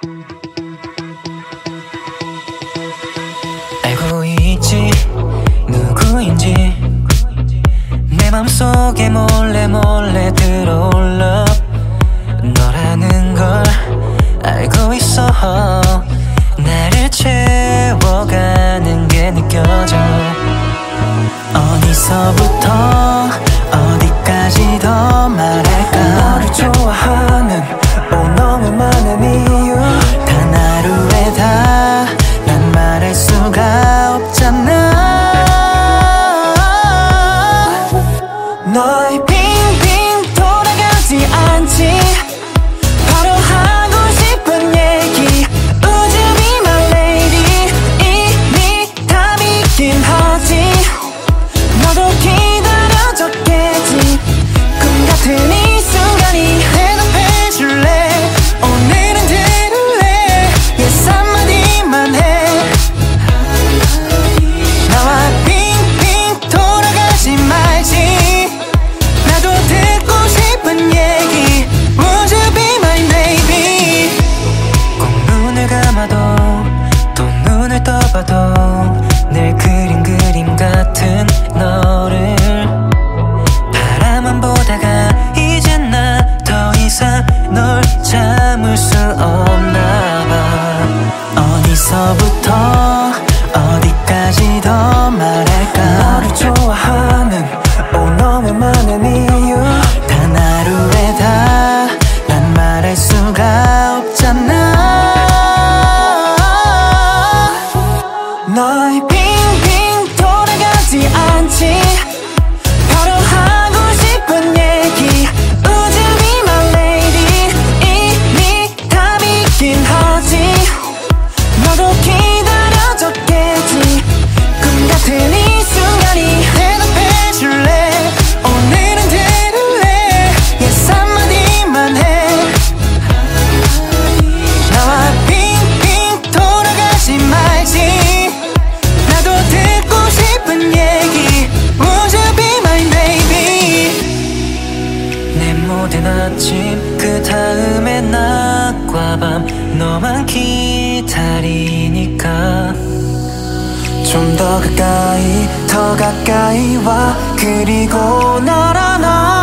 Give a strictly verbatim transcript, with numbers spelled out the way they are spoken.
알고 있지 누구인지 내 맘속에 몰래 몰래 들어올라 너라는 걸 알고 있어. 나를 채워가는 게 느껴져. 어디서부터 어디까지 더 말할까. 너를 좋아하는 오 너무 많은 이유 단 하루에 다 난 말할 수가 없잖아. 너의 빙빙 돌아가지 않지. 바로 하고 싶은 얘기 Would you be my lady. 이미 답이긴 하지. 너도 기다려줬겠지. 꿈 같은 이 순간이 대답해줄래. 오늘은 들을래. Yes 한마디만 해. 나와 빙빙 돌아가지 말지. 나도 듣고 싶은 얘기 Would you be my baby. 꼭 눈을 감아도 또 눈을 떠봐도 늘 그린 그림 같은 너를 바라만 보다가 이젠 나 더 이상 널 참을 수 없나 봐. 어디서부터 어디까지 더 말할까. 너를 좋아하는 오 너무 많은 이유 단 하루에 다 난 말할 수가 없잖아. 너의 빙빙 돌아가지 않지. 바로 하고 싶은 얘기 Would you be my lady. 이미 답이긴 하지. 너도 기다려줬겠지. 꿈 같은 이 순간이 대답해줄래. 오늘은 들을래. Yes 한마디만 해. 나와 빙빙 돌아가지 말지. 나도 듣고 싶은 얘기 Would you be my baby. 내 모든 아침 그 다음에 낮과 밤 너만 기다리니까 좀 더 가까이 더 가까이 와. 그리고 널 안아.